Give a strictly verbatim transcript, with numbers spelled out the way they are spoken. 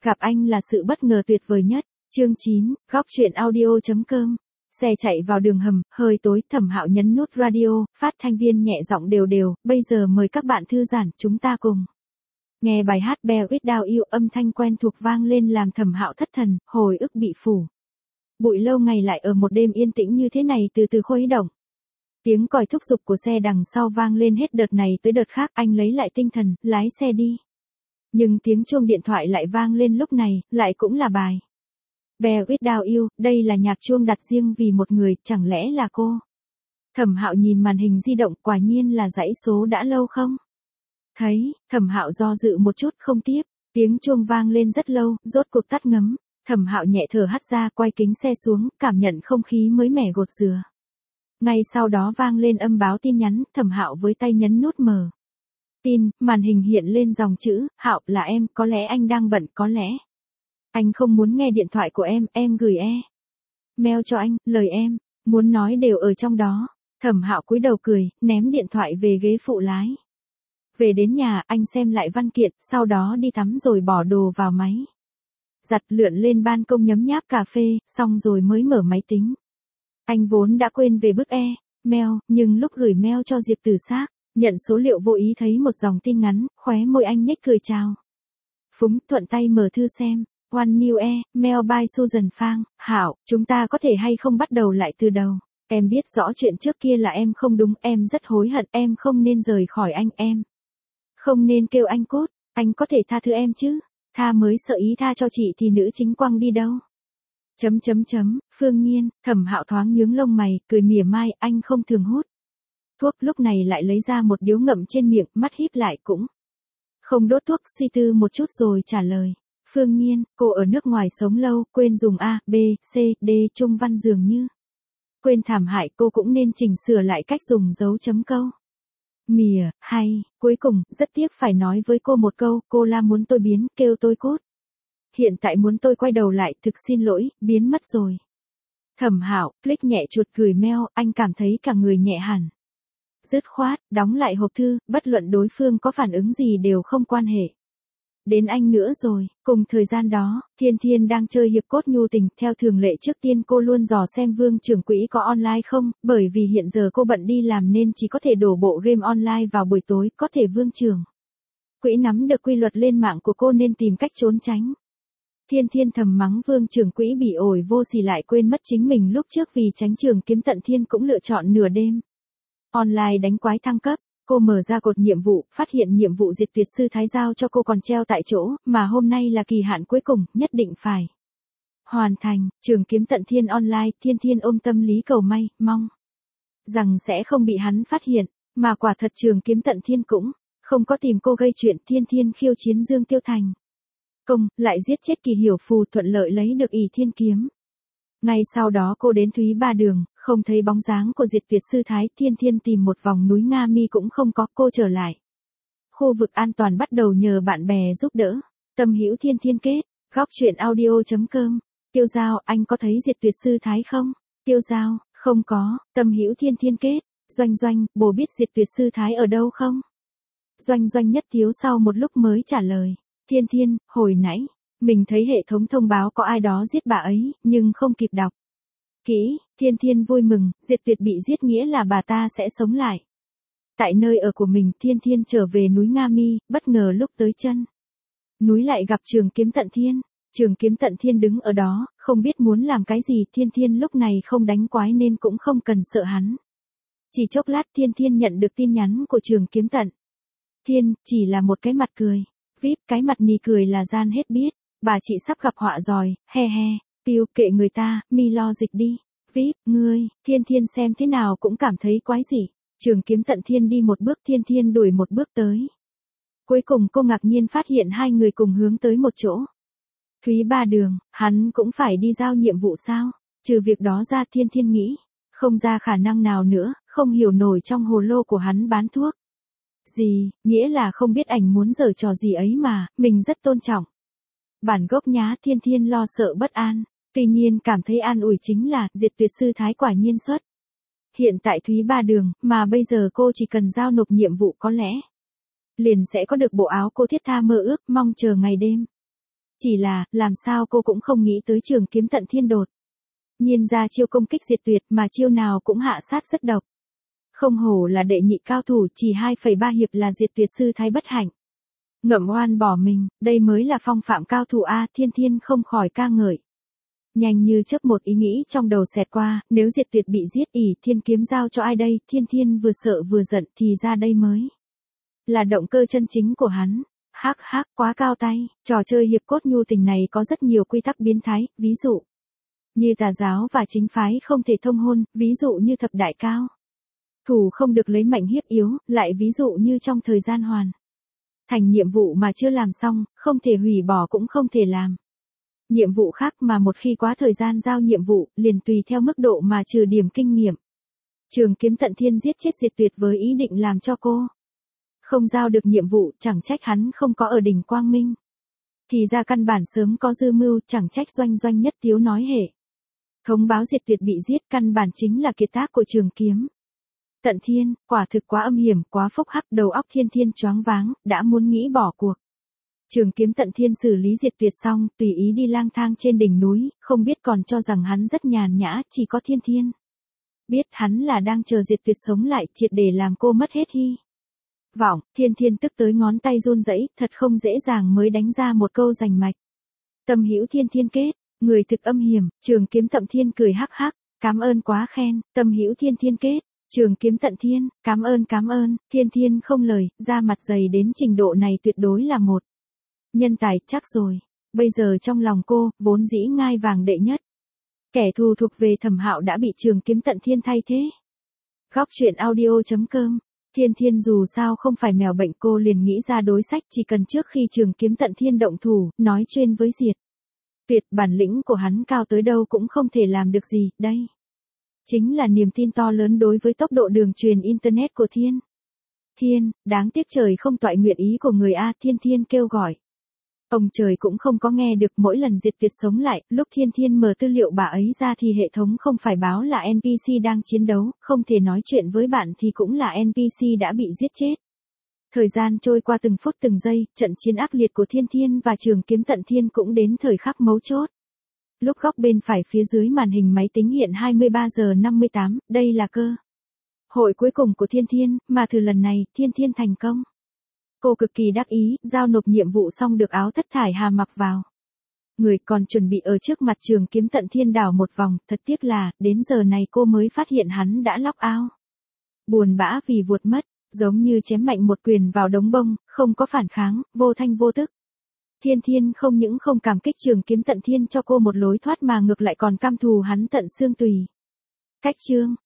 Gặp anh là sự bất ngờ tuyệt vời nhất. Chương chín, góc truyện audio chấm com. Xe chạy vào đường hầm, hơi tối, Thẩm Hạo nhấn nút radio, phát thanh viên nhẹ giọng đều đều, bây giờ mời các bạn thư giãn, chúng ta cùng. Nghe bài hát Bear It Down yêu, âm thanh quen thuộc vang lên làm Thẩm Hạo thất thần, hồi ức bị phủ. Bụi lâu ngày lại ở một đêm yên tĩnh như thế này từ từ khuấy động. Tiếng còi thúc giục của xe đằng sau vang lên hết đợt này tới đợt khác, anh lấy lại tinh thần, lái xe đi. Nhưng tiếng chuông điện thoại lại vang lên lúc này, lại cũng là bài Bear It Down yêu, đây là nhạc chuông đặt riêng vì một người, chẳng lẽ là cô? Thẩm Hạo nhìn màn hình di động, quả nhiên là dãy số đã lâu không? Thấy, Thẩm Hạo do dự một chút không tiếp, tiếng chuông vang lên rất lâu, rốt cuộc tắt ngấm. Thẩm Hạo nhẹ thở hắt ra, quay kính xe xuống, cảm nhận không khí mới mẻ gột rửa. Ngay sau đó vang lên âm báo tin nhắn, Thẩm Hạo với tay nhấn nút mở tin, màn hình hiện lên dòng chữ, Hạo, là em, có lẽ anh đang bận, có lẽ anh không muốn nghe điện thoại của em, em gửi e mail cho anh, lời em muốn nói đều ở trong đó. Thẩm Hạo cúi đầu cười, ném điện thoại về ghế phụ lái. Về đến nhà, anh xem lại văn kiện, sau đó đi tắm rồi bỏ đồ vào máy giặt, lượn lên ban công nhấm nháp cà phê, xong rồi mới mở máy tính. Anh vốn đã quên về bức e mail, nhưng lúc gửi mail cho Diệp Tử Xác, nhận số liệu vô ý thấy một dòng tin ngắn, khóe môi anh nhếch cười chào phúng, thuận tay mở thư xem. One new e mail by Susan Phang. Hạo, chúng ta có thể hay không bắt đầu lại từ đầu? Em biết rõ chuyện trước kia là em không đúng, em rất hối hận, em không nên rời khỏi anh, em không nên kêu anh cốt, anh có thể tha thứ em chứ? Tha mới sợ ý tha cho chị thì nữ chính quăng đi đâu? Chấm chấm chấm, Phương Nhiên. Thẩm Hạo thoáng nhướng lông mày, cười mỉa mai, anh không thường hút thuốc, lúc này lại lấy ra một điếu ngậm trên miệng, mắt híp lại cũng không đốt thuốc, suy tư một chút rồi trả lời. Phương Nhiên, cô ở nước ngoài sống lâu, quên dùng A, B, C, D trung văn dường như quên thảm hại, cô cũng nên chỉnh sửa lại cách dùng dấu chấm câu. Mỉa, hay, cuối cùng, rất tiếc phải nói với cô một câu, cô la muốn tôi biến, kêu tôi cút. Hiện tại muốn tôi quay đầu lại, thực xin lỗi, biến mất rồi. Thẩm Hạo, click nhẹ chuột gửi mail, anh cảm thấy cả người nhẹ hẳn. Dứt khoát, đóng lại hộp thư, bất luận đối phương có phản ứng gì đều không quan hệ đến anh nữa rồi. Cùng thời gian đó, Thiên Thiên đang chơi hiệp cốt nhu tình, theo thường lệ trước tiên cô luôn dò xem Vương trưởng quỹ có online không, bởi vì hiện giờ cô bận đi làm nên chỉ có thể đổ bộ game online vào buổi tối, có thể Vương trưởng quỹ nắm được quy luật lên mạng của cô nên tìm cách trốn tránh. Thiên Thiên thầm mắng Vương trưởng quỹ bị ổi vô sỉ, lại quên mất chính mình lúc trước vì tránh Trường Kiếm Tận Thiên cũng lựa chọn nửa đêm online đánh quái thăng cấp. Cô mở ra cột nhiệm vụ, phát hiện nhiệm vụ diệt tuyệt sư thái giao cho cô còn treo tại chỗ, mà hôm nay là kỳ hạn cuối cùng, nhất định phải hoàn thành. Trường Kiếm Tận Thiên online, Thiên Thiên ôm tâm lý cầu may, mong rằng sẽ không bị hắn phát hiện, mà quả thật Trường Kiếm Tận Thiên cũng không có tìm cô gây chuyện. Thiên Thiên khiêu chiến Dương Tiêu Thành công, lại giết chết Kỳ Hiểu Phù, thuận lợi lấy được ỷ thiên kiếm. Ngay sau đó cô đến Thúy Ba Đường, không thấy bóng dáng của diệt tuyệt sư thái. Thiên Thiên tìm một vòng núi Nga Mi cũng không có, cô trở lại khu vực an toàn, bắt đầu nhờ bạn bè giúp đỡ. Tâm hữu Thiên Thiên kết, góc truyện audio chấm com. Tiêu Giao, anh có thấy diệt tuyệt sư thái không? Tiêu Giao, không có. Tâm hữu Thiên Thiên kết, Doanh Doanh, bồ biết diệt tuyệt sư thái ở đâu không? Doanh Doanh nhất thiếu sau một lúc mới trả lời. Thiên Thiên, hồi nãy mình thấy hệ thống thông báo có ai đó giết bà ấy, nhưng không kịp đọc kỹ. Thiên Thiên vui mừng, diệt tuyệt bị giết nghĩa là bà ta sẽ sống lại tại nơi ở của mình. Thiên Thiên trở về núi Nga Mi, bất ngờ lúc tới chân núi lại gặp Trường Kiếm Tận Thiên. Trường Kiếm Tận Thiên đứng ở đó, không biết muốn làm cái gì. Thiên Thiên lúc này không đánh quái nên cũng không cần sợ hắn. Chỉ chốc lát Thiên Thiên nhận được tin nhắn của Trường Kiếm Tận Thiên, chỉ là một cái mặt cười vê i pê, cái mặt nì cười là gian hết biết. Bà chị sắp gặp họa rồi, he he. Tiêu, kệ người ta, mi lo dịch đi. vê i pê, ngươi. Thiên Thiên xem thế nào cũng cảm thấy quái dị. Trường Kiếm Tận Thiên đi một bước, Thiên Thiên đuổi một bước tới. Cuối cùng cô ngạc nhiên phát hiện hai người cùng hướng tới một chỗ. Thúy Ba Đường, hắn cũng phải đi giao nhiệm vụ sao? Trừ việc đó ra, Thiên Thiên nghĩ không ra khả năng nào nữa, không hiểu nổi trong hồ lô của hắn bán thuốc gì, nghĩa là không biết ảnh muốn giở trò gì ấy mà, mình rất tôn trọng bản gốc nhá. Thiên Thiên lo sợ bất an, tuy nhiên cảm thấy an ủi chính là diệt tuyệt sư thái quả nhiên xuất hiện tại Thúy Ba Đường, mà bây giờ cô chỉ cần giao nộp nhiệm vụ có lẽ liền sẽ có được bộ áo cô thiết tha mơ ước, mong chờ ngày đêm Chỉ là, làm sao cô cũng không nghĩ tới Trường Kiếm Tận Thiên đột nhiên ra chiêu công kích diệt tuyệt mà chiêu nào cũng hạ sát rất độc. Không hổ là đệ nhị cao thủ, chỉ hai phẩy ba hiệp là diệt tuyệt sư thái bất hạnh. Ngậm oan bỏ mình, đây mới là phong phạm cao thủ A. Thiên Thiên không khỏi ca ngợi. Nhanh như chớp một ý nghĩ trong đầu xẹt qua, nếu diệt tuyệt bị giết ỉ thiên kiếm giao cho ai đây, Thiên Thiên vừa sợ vừa giận thì ra đây mới là động cơ chân chính của hắn. Hắc hắc, quá cao tay, trò chơi hiệp cốt nhu tình này có rất nhiều quy tắc biến thái, ví dụ như tà giáo và chính phái không thể thông hôn, ví dụ như thập đại cao thủ không được lấy mạnh hiếp yếu, lại ví dụ như trong thời gian hoàn thành nhiệm vụ mà chưa làm xong, không thể hủy bỏ cũng không thể làm nhiệm vụ khác, mà một khi quá thời gian giao nhiệm vụ, liền tùy theo mức độ mà trừ điểm kinh nghiệm. Trường Kiếm Tận Thiên giết chết diệt tuyệt với ý định làm cho cô không giao được nhiệm vụ, chẳng trách hắn không có ở đỉnh Quang Minh. Thì ra căn bản sớm có dư mưu, chẳng trách Doanh Doanh nhất tiếu nói hệ thống báo diệt tuyệt bị giết, căn bản chính là kiệt tác của Trường Kiếm Tận Thiên, quả thực quá âm hiểm, quá phúc hắc, đầu óc Thiên Thiên choáng váng, đã muốn nghĩ bỏ cuộc. Trường Kiếm Tận Thiên xử lý diệt tuyệt xong, tùy ý đi lang thang trên đỉnh núi, không biết còn cho rằng hắn rất nhàn nhã, chỉ có Thiên Thiên biết hắn là đang chờ diệt tuyệt sống lại, triệt để làm cô mất hết hy vọng. Thiên Thiên tức tới ngón tay run rẩy, thật không dễ dàng mới đánh ra một câu rành mạch. Tâm hữu Thiên Thiên kết, người thực âm hiểm. Trường Kiếm Tận Thiên cười hắc hắc, cảm ơn quá khen. Tâm hữu Thiên Thiên kết, Trường Kiếm Tận Thiên, cảm ơn cảm ơn. Thiên Thiên không lời, da mặt dày đến trình độ này tuyệt đối là một nhân tài, chắc rồi. Bây giờ trong lòng cô, vốn dĩ ngai vàng đệ nhất kẻ thù thuộc về Thẩm Hạo đã bị Trường Kiếm Tận Thiên thay thế. Góc truyện audio chấm com. Thiên Thiên dù sao không phải mèo bệnh, cô liền nghĩ ra đối sách, chỉ cần trước khi Trường Kiếm Tận Thiên động thủ, nói chuyên với diệt tuyệt, bản lĩnh của hắn cao tới đâu cũng không thể làm được gì, đây chính là niềm tin to lớn đối với tốc độ đường truyền internet của Thiên Thiên. Đáng tiếc trời không toại nguyện ý của người A. Thiên Thiên kêu gọi ông trời cũng không có nghe được. Mỗi lần diệt tuyệt sống lại, lúc Thiên Thiên mở tư liệu bà ấy ra thì hệ thống không phải báo là en pê xê đang chiến đấu, không thể nói chuyện với bạn thì cũng là en pê xê đã bị giết chết. Thời gian trôi qua từng phút từng giây, trận chiến ác liệt của Thiên Thiên và Trường Kiếm Tận Thiên cũng đến thời khắc mấu chốt. Lúc góc bên phải phía dưới màn hình máy tính hiện hai mươi ba giờ năm mươi tám, đây là cơ hội cuối cùng của Thiên Thiên, mà thử lần này, Thiên Thiên thành công. Cô cực kỳ đắc ý, giao nộp nhiệm vụ xong được áo thất thải hà mặc vào người, còn chuẩn bị ở trước mặt Trường Kiếm Tận Thiên đảo một vòng, thật tiếc là, đến giờ này cô mới phát hiện hắn đã lóc ao. Buồn bã vì vuột mất, giống như chém mạnh một quyền vào đống bông, không có phản kháng, vô thanh vô tức. Thiên Thiên không những không cảm kích Trường Kiếm Tận Thiên cho cô một lối thoát mà ngược lại còn căm thù hắn tận xương tùy. Cách chương